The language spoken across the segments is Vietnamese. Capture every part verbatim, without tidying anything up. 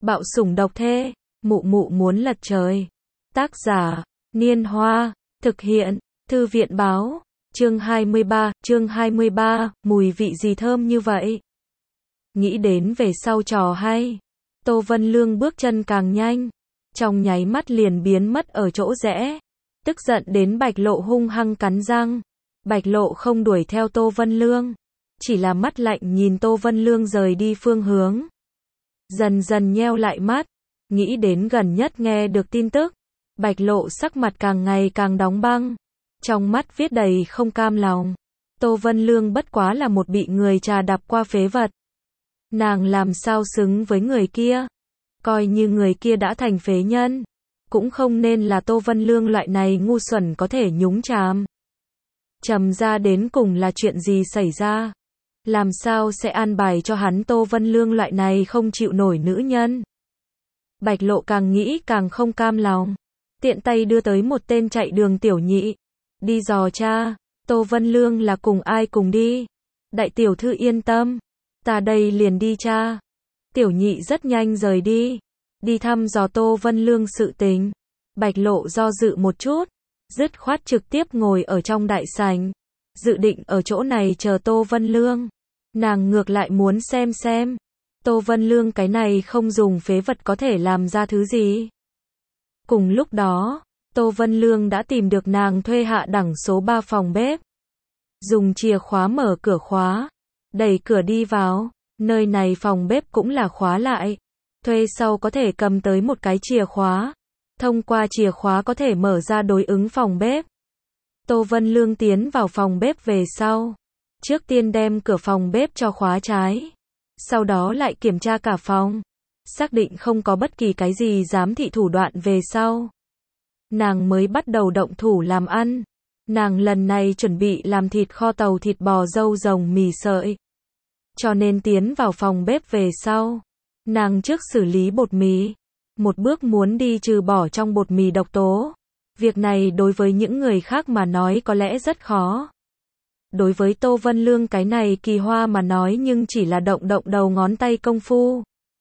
Bạo sủng độc thê, mụ mụ muốn lật trời. Tác giả, Niên Hoa, thực hiện, Thư viện Báo, chương hai mươi ba, chương hai mươi ba, mùi vị gì thơm như vậy? Nghĩ đến về sau trò hay, Tô Vân Lương bước chân càng nhanh, trong nháy mắt liền biến mất ở chỗ rẽ. Tức giận đến Bạch Lộ hung hăng cắn răng. Bạch Lộ không đuổi theo Tô Vân Lương, chỉ là mắt lạnh nhìn Tô Vân Lương rời đi phương hướng. Dần dần nheo lại mắt, nghĩ đến gần nhất nghe được tin tức, Bạch Lộ sắc mặt càng ngày càng đóng băng, trong mắt viết đầy không cam lòng. Tô Vân Lương bất quá là một bị người trà đạp qua phế vật. Nàng làm sao xứng với người kia? Coi như người kia đã thành phế nhân, cũng không nên là Tô Vân Lương loại này ngu xuẩn có thể nhúng chàm. Trầm ra đến cùng là chuyện gì xảy ra? Làm sao sẽ an bài cho hắn Tô Vân Lương loại này không chịu nổi nữ nhân? Bạch Lộ càng nghĩ càng không cam lòng, tiện tay đưa tới một tên chạy đường tiểu nhị, đi dò cha, Tô Vân Lương là cùng ai cùng đi? Đại tiểu thư yên tâm, ta đây liền đi cha. Tiểu nhị rất nhanh rời đi, đi thăm dò Tô Vân Lương sự tình. Bạch Lộ do dự một chút, dứt khoát trực tiếp ngồi ở trong đại sảnh, dự định ở chỗ này chờ Tô Vân Lương. Nàng ngược lại muốn xem xem, Tô Vân Lương cái này không dùng phế vật có thể làm ra thứ gì. Cùng lúc đó, Tô Vân Lương đã tìm được nàng thuê hạ đẳng số ba phòng bếp. Dùng chìa khóa mở cửa khóa, đẩy cửa đi vào, nơi này phòng bếp cũng là khóa lại. Thuê sau có thể cầm tới một cái chìa khóa, thông qua chìa khóa có thể mở ra đối ứng phòng bếp. Tô Vân Lương tiến vào phòng bếp về sau, trước tiên đem cửa phòng bếp cho khóa trái, sau đó lại kiểm tra cả phòng, xác định không có bất kỳ cái gì giám thị thủ đoạn về sau. Nàng mới bắt đầu động thủ làm ăn. Nàng lần này chuẩn bị làm thịt kho tàu, thịt bò dâu rồng, mì sợi. Cho nên tiến vào phòng bếp về sau, nàng trước xử lý bột mì, một bước muốn đi trừ bỏ trong bột mì độc tố. Việc này đối với những người khác mà nói có lẽ rất khó. Đối với Tô Vân Lương cái này kỳ hoa mà nói nhưng chỉ là động động đầu ngón tay công phu.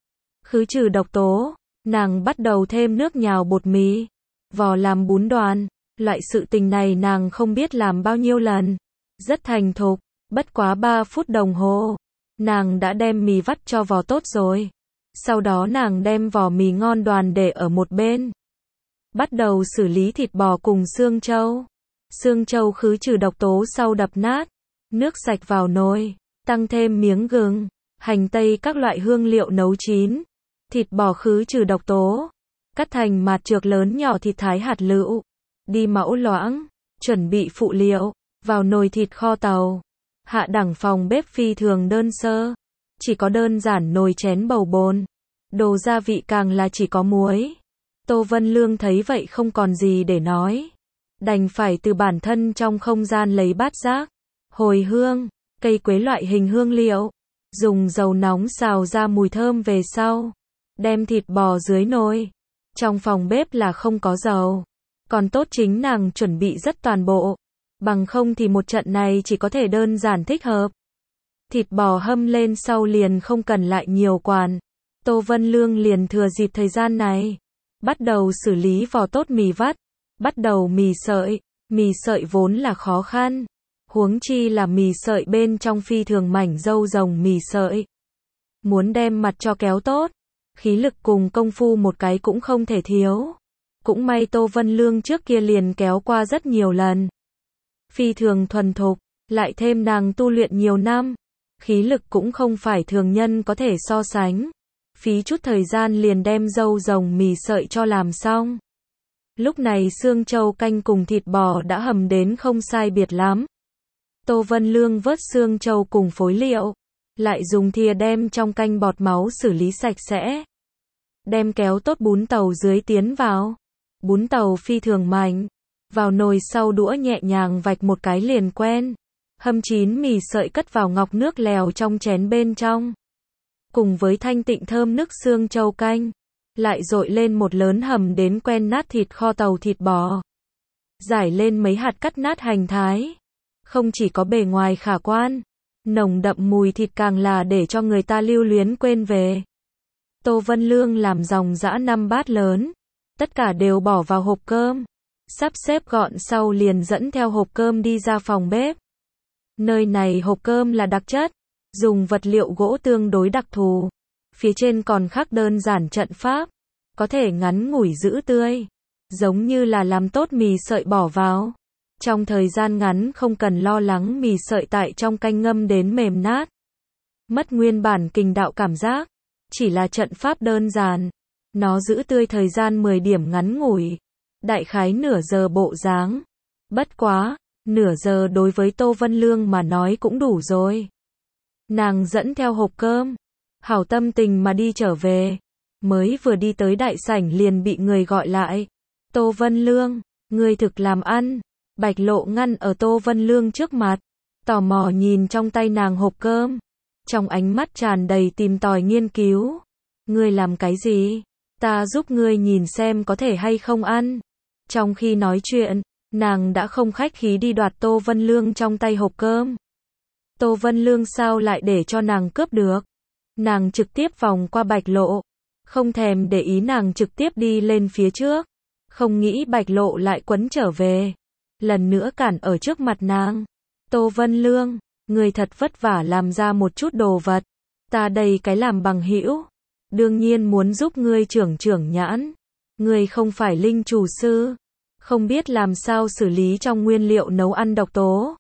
Khứ trừ độc tố, nàng bắt đầu thêm nước nhào bột mì, vò làm bún đoàn. Loại sự tình này nàng không biết làm bao nhiêu lần. Rất thành thục, bất quá ba phút đồng hồ, nàng đã đem mì vắt cho vò tốt rồi. Sau đó nàng đem vò mì ngon đoàn để ở một bên. Bắt đầu xử lý thịt bò cùng xương trâu. Xương trâu khứ trừ độc tố sau đập nát, nước sạch vào nồi, tăng thêm miếng gừng, hành tây các loại hương liệu nấu chín. Thịt bò khứ trừ độc tố, cắt thành mạt trược lớn nhỏ thịt thái hạt lựu, đi mẫu loãng, chuẩn bị phụ liệu, vào nồi thịt kho tàu. Hạ đẳng phòng bếp phi thường đơn sơ, chỉ có đơn giản nồi chén bầu bồn, đồ gia vị càng là chỉ có muối. Tô Vân Lương thấy vậy không còn gì để nói, đành phải từ bản thân trong không gian lấy bát giác, hồi hương, cây quế loại hình hương liệu, dùng dầu nóng xào ra mùi thơm về sau, đem thịt bò dưới nồi. Trong phòng bếp là không có dầu, còn tốt chính nàng chuẩn bị rất toàn bộ, bằng không thì một trận này chỉ có thể đơn giản thích hợp. Thịt bò hâm lên sau liền không cần lại nhiều quản, Tô Vân Lương liền thừa dịp thời gian này, bắt đầu xử lý vò tốt mì vắt, bắt đầu mì sợi. Mì sợi vốn là khó khăn, huống chi là mì sợi bên trong phi thường mảnh dâu rồng mì sợi. Muốn đem mặt cho kéo tốt, khí lực cùng công phu một cái cũng không thể thiếu. Cũng may Tô Vân Lương trước kia liền kéo qua rất nhiều lần, phi thường thuần thục, lại thêm nàng tu luyện nhiều năm, khí lực cũng không phải thường nhân có thể so sánh. Phí chút thời gian liền đem dâu rồng mì sợi cho làm xong. Lúc này xương trâu canh cùng thịt bò đã hầm đến không sai biệt lắm. Tô Vân Lương vớt xương trâu cùng phối liệu, lại dùng thìa đem trong canh bọt máu xử lý sạch sẽ. Đem kéo tốt bún tàu dưới tiến vào. Bún tàu phi thường mạnh, vào nồi sau đũa nhẹ nhàng vạch một cái liền quen. Hâm chín mì sợi cất vào ngọc nước lèo trong chén bên trong. Cùng với thanh tịnh thơm nước xương trâu canh, lại dội lên một lớn hầm đến quen nát thịt kho tàu, thịt bò. Rải lên mấy hạt cắt nát hành thái. Không chỉ có bề ngoài khả quan, nồng đậm mùi thịt càng là để cho người ta lưu luyến quên về. Tô Vân Lương làm dòng dã năm bát lớn, tất cả đều bỏ vào hộp cơm, sắp xếp gọn sau liền dẫn theo hộp cơm đi ra phòng bếp. Nơi này hộp cơm là đặc chất, dùng vật liệu gỗ tương đối đặc thù, phía trên còn khắc đơn giản trận pháp, có thể ngắn ngủi giữ tươi, giống như là làm tốt mì sợi bỏ vào. Trong thời gian ngắn không cần lo lắng mì sợi tại trong canh ngâm đến mềm nát, mất nguyên bản kình đạo cảm giác, chỉ là trận pháp đơn giản, nó giữ tươi thời gian mười điểm ngắn ngủi, đại khái nửa giờ bộ dáng. Bất quá, nửa giờ đối với Tô Vân Lương mà nói cũng đủ rồi. Nàng dẫn theo hộp cơm, hảo tâm tình mà đi trở về, mới vừa đi tới đại sảnh liền bị người gọi lại. Tô Vân Lương, ngươi thực làm ăn. Bạch Lộ ngăn ở Tô Vân Lương trước mặt, tò mò nhìn trong tay nàng hộp cơm, trong ánh mắt tràn đầy tìm tòi nghiên cứu. Ngươi làm cái gì? Ta giúp ngươi nhìn xem có thể hay không ăn. Trong khi nói chuyện, nàng đã không khách khí đi đoạt Tô Vân Lương trong tay hộp cơm. Tô Vân Lương sao lại để cho nàng cướp được? Nàng trực tiếp vòng qua Bạch Lộ, không thèm để ý nàng trực tiếp đi lên phía trước, không nghĩ Bạch Lộ lại quấn trở về, lần nữa cản ở trước mặt nàng. Tô Vân Lương, người thật vất vả làm ra một chút đồ vật, ta đây cái làm bằng hữu, đương nhiên muốn giúp ngươi trưởng trưởng nhãn. Ngươi không phải linh chủ sư, không biết làm sao xử lý trong nguyên liệu nấu ăn độc tố.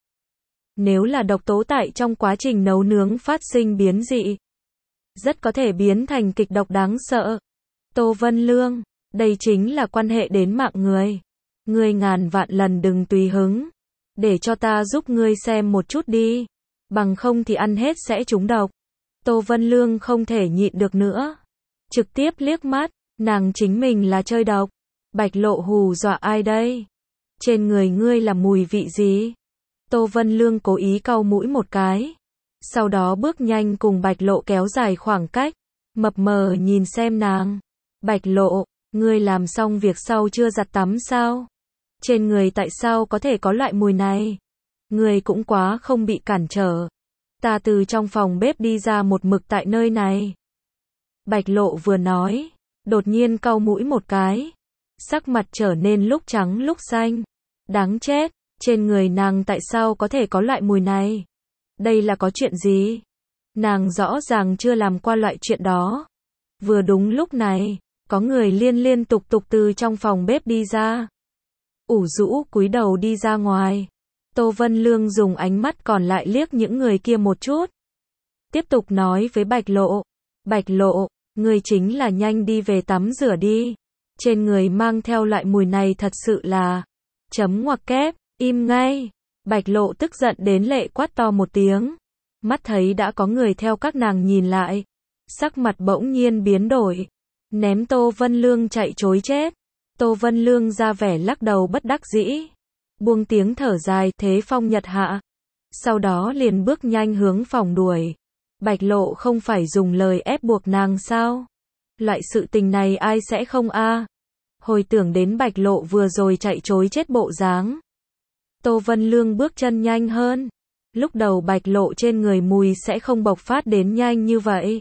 Nếu là độc tố tại trong quá trình nấu nướng phát sinh biến dị, rất có thể biến thành kịch độc đáng sợ. Tô Vân Lương, đây chính là quan hệ đến mạng người. Ngươi ngàn vạn lần đừng tùy hứng, để cho ta giúp ngươi xem một chút đi, bằng không thì ăn hết sẽ trúng độc. Tô Vân Lương không thể nhịn được nữa, trực tiếp liếc mắt, nàng chính mình là chơi độc. Bạch Lộ hù dọa ai đây? Trên người ngươi là mùi vị gì? Tô Vân Lương cố ý cau mũi một cái, sau đó bước nhanh cùng Bạch Lộ kéo dài khoảng cách, mập mờ nhìn xem nàng. Bạch Lộ, ngươi làm xong việc sau chưa giặt tắm sao? Trên người tại sao có thể có loại mùi này? Ngươi cũng quá không bị cản trở. Ta từ trong phòng bếp đi ra một mực tại nơi này. Bạch Lộ vừa nói, đột nhiên cau mũi một cái, sắc mặt trở nên lúc trắng lúc xanh. Đáng chết, trên người nàng tại sao có thể có loại mùi này? Đây là có chuyện gì? Nàng rõ ràng chưa làm qua loại chuyện đó. Vừa đúng lúc này, có người liên liên tục tục từ trong phòng bếp đi ra. Ủ rũ cúi đầu đi ra ngoài. Tô Vân Lương dùng ánh mắt còn lại liếc những người kia một chút, tiếp tục nói với Bạch Lộ. Bạch Lộ, ngươi chính là nhanh đi về tắm rửa đi. Trên người mang theo loại mùi này thật sự là... Chấm ngoặc kép, im ngay. Bạch Lộ tức giận đến lệ quát to một tiếng. Mắt thấy đã có người theo các nàng nhìn lại, sắc mặt bỗng nhiên biến đổi, ném Tô Vân Lương chạy trối chết. Tô Vân Lương ra vẻ lắc đầu bất đắc dĩ, buông tiếng thở dài thế phong nhật hạ, sau đó liền bước nhanh hướng phòng đuổi. Bạch Lộ không phải dùng lời ép buộc nàng sao? Loại sự tình này ai sẽ không a? Hồi tưởng đến Bạch Lộ vừa rồi chạy trối chết bộ dáng, Tô Vân Lương bước chân nhanh hơn. Lúc đầu Bạch Lộ trên người mùi sẽ không bộc phát đến nhanh như vậy.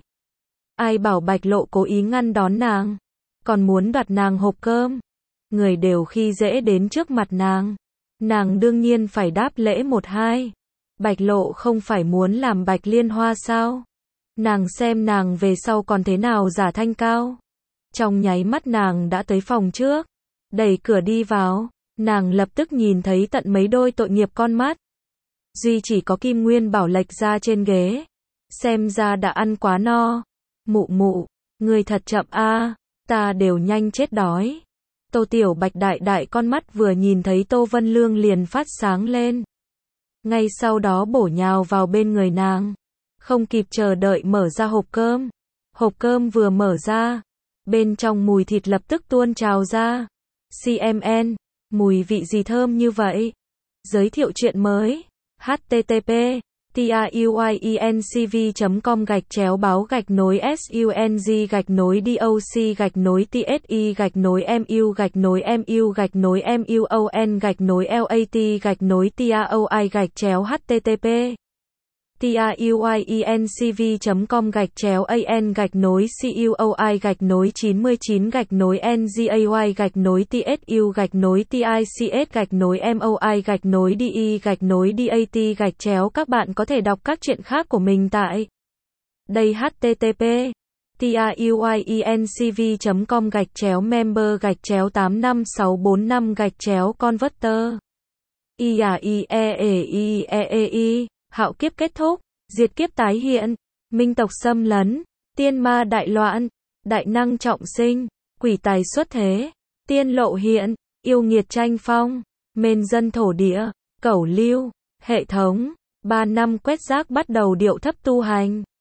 Ai bảo Bạch Lộ cố ý ngăn đón nàng, còn muốn đoạt nàng hộp cơm. Người đều khi dễ đến trước mặt nàng, nàng đương nhiên phải đáp lễ một hai. Bạch Lộ không phải muốn làm Bạch Liên Hoa sao? Nàng xem nàng về sau còn thế nào giả thanh cao. Trong nháy mắt nàng đã tới phòng trước, đẩy cửa đi vào, nàng lập tức nhìn thấy tận mấy đôi tội nghiệp con mắt. Duy chỉ có Kim Nguyên Bảo lệch ra trên ghế, xem ra đã ăn quá no. Mụ mụ, người thật chậm a, ta đều nhanh chết đói. Tô Tiểu Bạch đại đại con mắt vừa nhìn thấy Tô Vân Lương liền phát sáng lên. Ngay sau đó bổ nhào vào bên người nàng, không kịp chờ đợi mở ra hộp cơm. Hộp cơm vừa mở ra, bên trong mùi thịt lập tức tuôn trào ra. xê em en, mùi vị gì thơm như vậy? Giới thiệu chuyện mới. H T T P truyencv chấm com gạch chéo báo gạch nối sung gạch nối doc gạch nối tsi gạch nối mu gạch nối mu gạch nối muon gạch nối lat gạch nối taoi gạch chéo http tiuyencv.com gạch chéo an gạch nối cuoi gạch nối chín mươi chín gạch nối ngay gạch nối tsu gạch nối tics gạch nối moi gạch nối de gạch nối dat gạch chéo. Các bạn có thể đọc các truyện khác của mình tại đây. http tiuyencv.com gạch chéo member gạch chéo tám năm sáu bốn năm gạch chéo converter. I A I E E I E E I, hạo kiếp kết thúc, diệt kiếp tái hiện, minh tộc xâm lấn, tiên ma đại loạn, đại năng trọng sinh, quỷ tài xuất thế, tiên lộ hiện, yêu nghiệt tranh phong, mên dân thổ địa, cẩu lưu, hệ thống, ba năm quét rác bắt đầu điệu thấp tu hành.